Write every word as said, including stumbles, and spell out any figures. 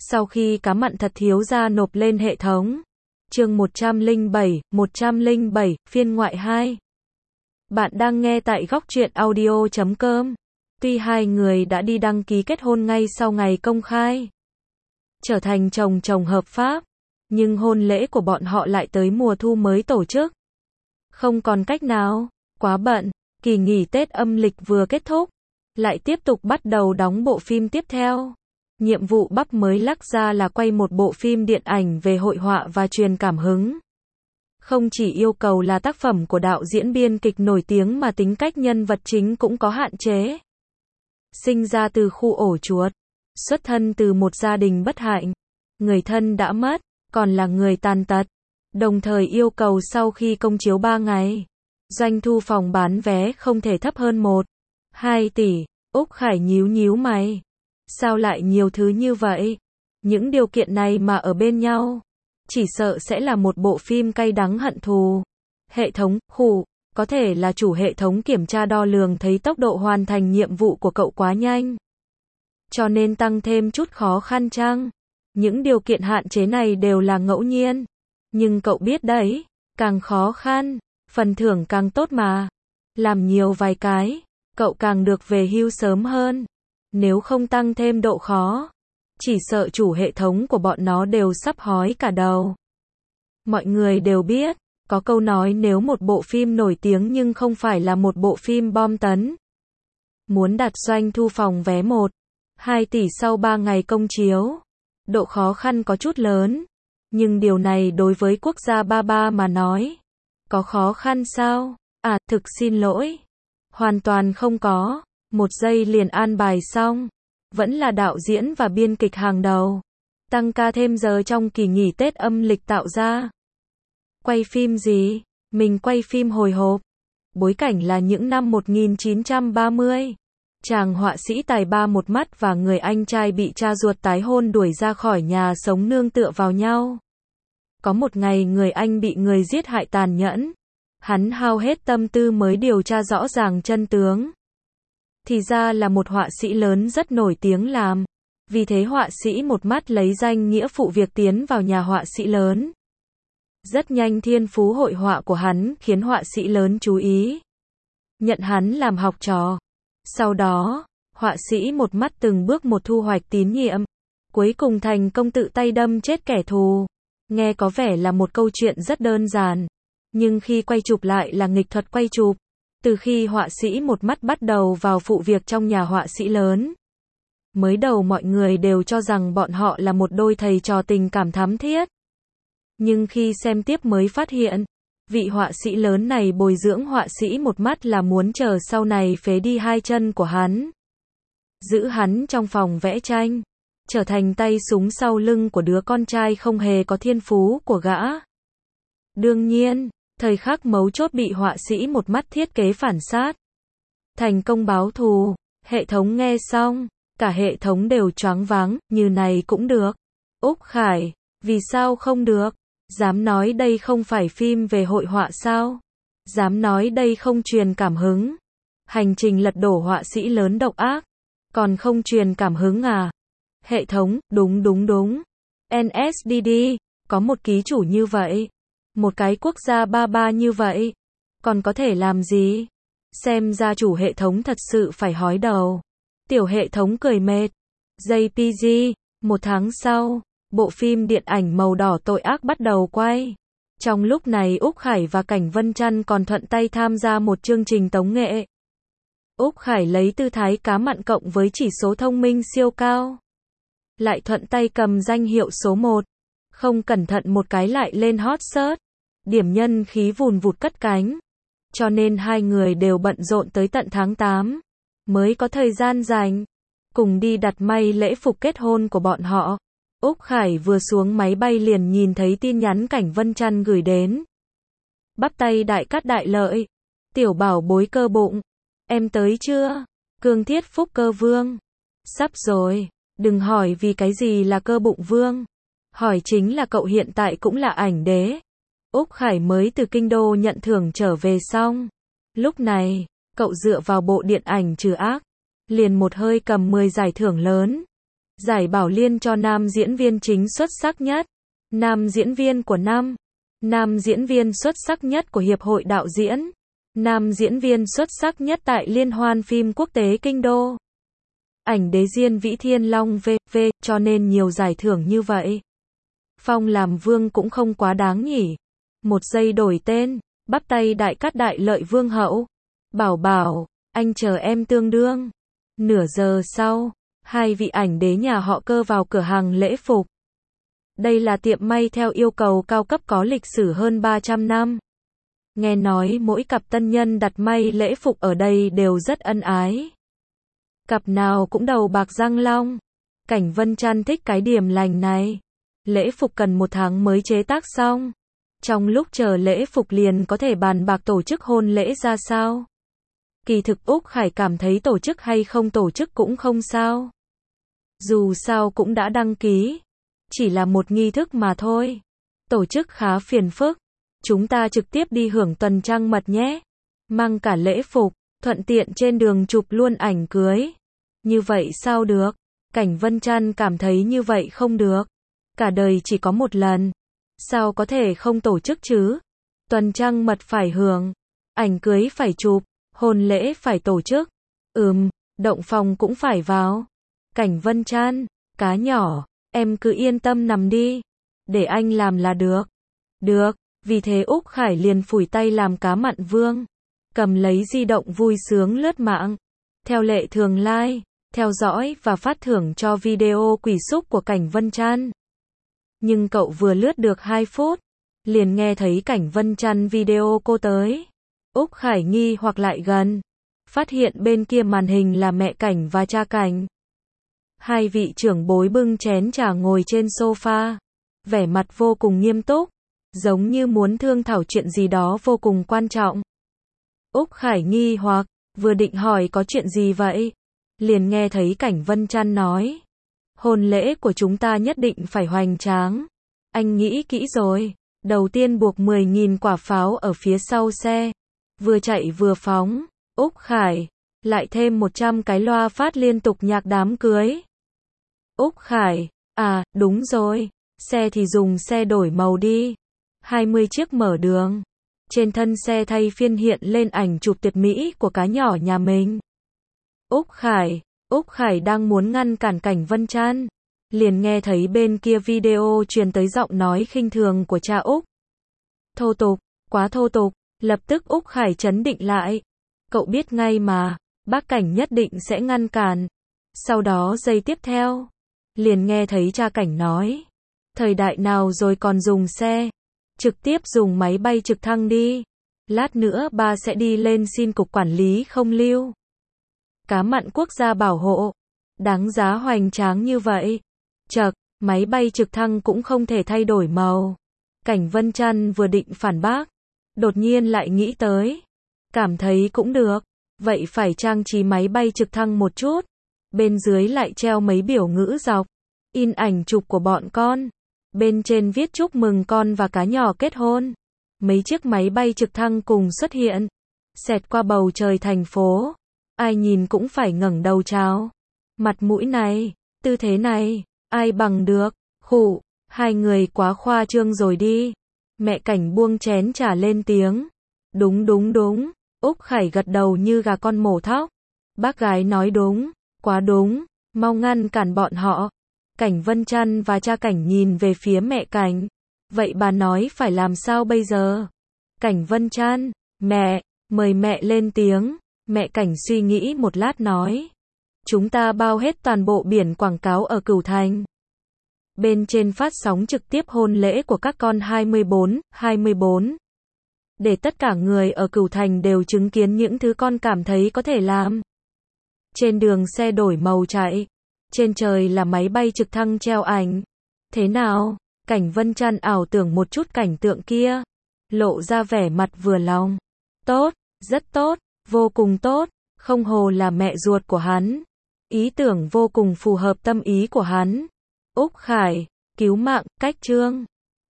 Sau khi cá mặn thật thiếu gia nộp lên hệ thống. Chương một trăm lẻ bảy, một trăm lẻ bảy, phiên ngoại hai. Bạn đang nghe tại góc truyện audio chấm com. Tuy hai người đã đi đăng ký kết hôn ngay sau ngày công khai, trở thành chồng chồng hợp pháp, nhưng hôn lễ của bọn họ lại tới mùa thu mới tổ chức. Không còn cách nào, quá bận, kỳ nghỉ Tết âm lịch vừa kết thúc, lại tiếp tục bắt đầu đóng bộ phim tiếp theo. Nhiệm vụ bắp mới lắc ra là quay một bộ phim điện ảnh về hội họa và truyền cảm hứng. Không chỉ yêu cầu là tác phẩm của đạo diễn biên kịch nổi tiếng mà tính cách nhân vật chính cũng có hạn chế. Sinh ra từ khu ổ chuột, xuất thân từ một gia đình bất hạnh, người thân đã mất, còn là người tàn tật. Đồng thời yêu cầu sau khi công chiếu ba ngày, doanh thu phòng bán vé không thể thấp hơn một, hai tỷ. Úc Khải nhíu nhíu mày. Sao lại nhiều thứ như vậy? Những điều kiện này mà ở bên nhau, chỉ sợ sẽ là một bộ phim cay đắng hận thù. Hệ thống, khủ, có thể là chủ hệ thống kiểm tra đo lường thấy tốc độ hoàn thành nhiệm vụ của cậu quá nhanh, cho nên tăng thêm chút khó khăn chăng? Những điều kiện hạn chế này đều là ngẫu nhiên. Nhưng cậu biết đấy, càng khó khăn, phần thưởng càng tốt mà. Làm nhiều vài cái, cậu càng được về hưu sớm hơn. Nếu không tăng thêm độ khó, chỉ sợ chủ hệ thống của bọn nó đều sắp hói cả đầu. Mọi người đều biết, có câu nói nếu một bộ phim nổi tiếng nhưng không phải là một bộ phim bom tấn, muốn đạt doanh thu phòng vé một, hai tỷ sau ba ngày công chiếu, độ khó khăn có chút lớn. Nhưng điều này đối với quốc gia ba ba mà nói, có khó khăn sao? À, thực xin lỗi. Hoàn toàn không có. Một giây liền an bài xong. Vẫn là đạo diễn và biên kịch hàng đầu. Tăng ca thêm giờ trong kỳ nghỉ Tết âm lịch tạo ra. Quay phim gì? Mình quay phim hồi hộp. Bối cảnh là những năm một nghìn chín trăm ba mươi. Chàng họa sĩ tài ba một mắt và người anh trai bị cha ruột tái hôn đuổi ra khỏi nhà sống nương tựa vào nhau. Có một ngày người anh bị người giết hại tàn nhẫn. Hắn hao hết tâm tư mới điều tra rõ ràng chân tướng. Thì ra là một họa sĩ lớn rất nổi tiếng làm. Vì thế họa sĩ một mắt lấy danh nghĩa phụ việc tiến vào nhà họa sĩ lớn. Rất nhanh thiên phú hội họa của hắn khiến họa sĩ lớn chú ý, nhận hắn làm học trò. Sau đó, họa sĩ một mắt từng bước một thu hoạch tín nhiệm, cuối cùng thành công tự tay đâm chết kẻ thù. Nghe có vẻ là một câu chuyện rất đơn giản, nhưng khi quay chụp lại là nghịch thuật quay chụp. Từ khi họa sĩ một mắt bắt đầu vào phụ việc trong nhà họa sĩ lớn, mới đầu mọi người đều cho rằng bọn họ là một đôi thầy trò tình cảm thắm thiết. Nhưng khi xem tiếp mới phát hiện, vị họa sĩ lớn này bồi dưỡng họa sĩ một mắt là muốn chờ sau này phế đi hai chân của hắn, giữ hắn trong phòng vẽ tranh, trở thành tay súng sau lưng của đứa con trai không hề có thiên phú của gã. Đương nhiên, thời khắc mấu chốt bị họa sĩ một mắt thiết kế phản sát, thành công báo thù. Hệ thống nghe xong, cả hệ thống đều choáng váng. Như này cũng được? Úc Khải, vì sao không được? Dám nói đây không phải phim về hội họa sao? Dám nói đây không truyền cảm hứng? Hành trình lật đổ họa sĩ lớn độc ác, còn không truyền cảm hứng à? Hệ thống, đúng đúng đúng. en ét đê đê, có một ký chủ như vậy, một cái quốc gia ba ba như vậy, còn có thể làm gì? Xem ra chủ hệ thống thật sự phải hói đầu. Tiểu hệ thống cười mệt. gi pê giê, một tháng sau, bộ phim điện ảnh Màu đỏ tội ác bắt đầu quay. Trong lúc này Úc Khải và Cảnh Vân Trăn còn thuận tay tham gia một chương trình tống nghệ. Úc Khải lấy tư thái cá mặn cộng với chỉ số thông minh siêu cao, lại thuận tay cầm danh hiệu số một. Không cẩn thận một cái lại lên hot search. Điểm nhân khí vùn vụt cất cánh. Cho nên hai người đều bận rộn tới tận tháng tám, mới có thời gian rảnh, cùng đi đặt may lễ phục kết hôn của bọn họ. Úc Khải vừa xuống máy bay liền nhìn thấy tin nhắn Cảnh Vân Trăn gửi đến. Bắp tay đại cát đại lợi. Tiểu bảo bối cơ bụng. Em tới chưa? Cương thiết phúc cơ vương. Sắp rồi. Đừng hỏi vì cái gì là cơ bụng vương. Hỏi chính là cậu hiện tại cũng là ảnh đế. Úc Khải mới từ kinh đô nhận thưởng trở về xong. Lúc này, cậu dựa vào bộ điện ảnh Trừ ác, liền một hơi cầm mười giải thưởng lớn. Giải Bảo Liên cho nam diễn viên chính xuất sắc nhất, nam diễn viên của năm, nam diễn viên xuất sắc nhất của Hiệp hội Đạo diễn, nam diễn viên xuất sắc nhất tại Liên hoan phim quốc tế Kinh Đô. Ảnh đế Diên Vĩ Thiên Long vê vê, cho nên nhiều giải thưởng như vậy. Phong làm vương cũng không quá đáng nhỉ. Một giây đổi tên, bắp tay đại cát đại lợi vương hậu. Bảo bảo, anh chờ em tương đương. Nửa giờ sau, hai vị ảnh đế nhà họ Cơ vào cửa hàng lễ phục. Đây là tiệm may theo yêu cầu cao cấp có lịch sử hơn ba trăm năm. Nghe nói mỗi cặp tân nhân đặt may lễ phục ở đây đều rất ân ái. Cặp nào cũng đầu bạc răng long. Cảnh Vân Trăn thích cái điểm lành này. Lễ phục cần một tháng mới chế tác xong. Trong lúc chờ lễ phục liền có thể bàn bạc tổ chức hôn lễ ra sao. Kỳ thực Úc Khải cảm thấy tổ chức hay không tổ chức cũng không sao. Dù sao cũng đã đăng ký. Chỉ là một nghi thức mà thôi. Tổ chức khá phiền phức. Chúng ta trực tiếp đi hưởng tuần trăng mật nhé. Mang cả lễ phục, thuận tiện trên đường chụp luôn ảnh cưới. Như vậy sao được? Cảnh Vân Trăn cảm thấy như vậy không được. Cả đời chỉ có một lần. Sao có thể không tổ chức chứ? Tuần trăng mật phải hưởng. Ảnh cưới phải chụp. Hôn lễ phải tổ chức. Ừm, động phòng cũng phải vào. Cảnh Vân Trăn, cá nhỏ, em cứ yên tâm nằm đi. Để anh làm là được. Được, vì thế Úc Khải liền phủi tay làm cá mặn vương. Cầm lấy di động vui sướng lướt mạng. Theo lệ thường like, theo dõi và phát thưởng cho video quỷ xúc của Cảnh Vân Trăn. Nhưng cậu vừa lướt được hai phút, liền nghe thấy Cảnh Vân Trăn video cô tới. Úc Khải nghi hoặc lại gần, phát hiện bên kia màn hình là mẹ Cảnh và cha Cảnh. Hai vị trưởng bối bưng chén trà ngồi trên sofa, vẻ mặt vô cùng nghiêm túc, giống như muốn thương thảo chuyện gì đó vô cùng quan trọng. Úc Khải nghi hoặc, vừa định hỏi có chuyện gì vậy, liền nghe thấy Cảnh Vân Trăn nói. Hôn lễ của chúng ta nhất định phải hoành tráng. Anh nghĩ kỹ rồi, đầu tiên buộc mười nghìn quả pháo ở phía sau xe. Vừa chạy vừa phóng, Úc Khải, lại thêm một trăm cái loa phát liên tục nhạc đám cưới. Úc Khải, à, đúng rồi, xe thì dùng xe đổi màu đi. hai mươi chiếc mở đường. Trên thân xe thay phiên hiện lên ảnh chụp tuyệt mỹ của cá nhỏ nhà mình. Úc Khải, Úc Khải đang muốn ngăn cản Cảnh Vân Trăn, liền nghe thấy bên kia video truyền tới giọng nói khinh thường của cha Úc. Thô tục, quá thô tục. Lập tức Úc Khải trấn định lại. Cậu biết ngay mà, bác Cảnh nhất định sẽ ngăn cản. Sau đó giây tiếp theo, liền nghe thấy cha Cảnh nói. Thời đại nào rồi còn dùng xe, trực tiếp dùng máy bay trực thăng đi. Lát nữa ba sẽ đi lên xin cục quản lý không lưu. Cá mặn quốc gia bảo hộ, đáng giá hoành tráng như vậy. Chậc, máy bay trực thăng cũng không thể thay đổi màu. Cảnh Vân Trăn vừa định phản bác, đột nhiên lại nghĩ tới. Cảm thấy cũng được. Vậy phải trang trí máy bay trực thăng một chút. Bên dưới lại treo mấy biểu ngữ dọc. In ảnh chụp của bọn con. Bên trên viết chúc mừng con và cá nhỏ kết hôn. Mấy chiếc máy bay trực thăng cùng xuất hiện. Xẹt qua bầu trời thành phố. Ai nhìn cũng phải ngẩng đầu chào. Mặt mũi này, tư thế này, ai bằng được. Khụ, hai người quá khoa trương rồi đi. Mẹ Cảnh buông chén trà lên tiếng. Đúng đúng đúng. Úc Khải gật đầu như gà con mổ thóc. Bác gái nói đúng, quá đúng, mau ngăn cản bọn họ. Cảnh Vân Trăn và cha Cảnh nhìn về phía mẹ Cảnh. Vậy bà nói phải làm sao bây giờ? Cảnh Vân Trăn, mẹ, mời mẹ lên tiếng. Mẹ Cảnh suy nghĩ một lát nói. Chúng ta bao hết toàn bộ biển quảng cáo ở Cửu Thành. Bên trên phát sóng trực tiếp hôn lễ của các con hai mươi bốn, hai mươi bốn. Để tất cả người ở Cửu Thành đều chứng kiến những thứ con cảm thấy có thể làm. Trên đường xe đổi màu chạy. Trên trời là máy bay trực thăng treo ảnh. Thế nào? Cảnh Vân Trăn ảo tưởng một chút cảnh tượng kia. Lộ ra vẻ mặt vừa lòng. Tốt, rất tốt, vô cùng tốt. Không hồ là mẹ ruột của hắn. Ý tưởng vô cùng phù hợp tâm ý của hắn. Úc Khải, cứu mạng, cách chương.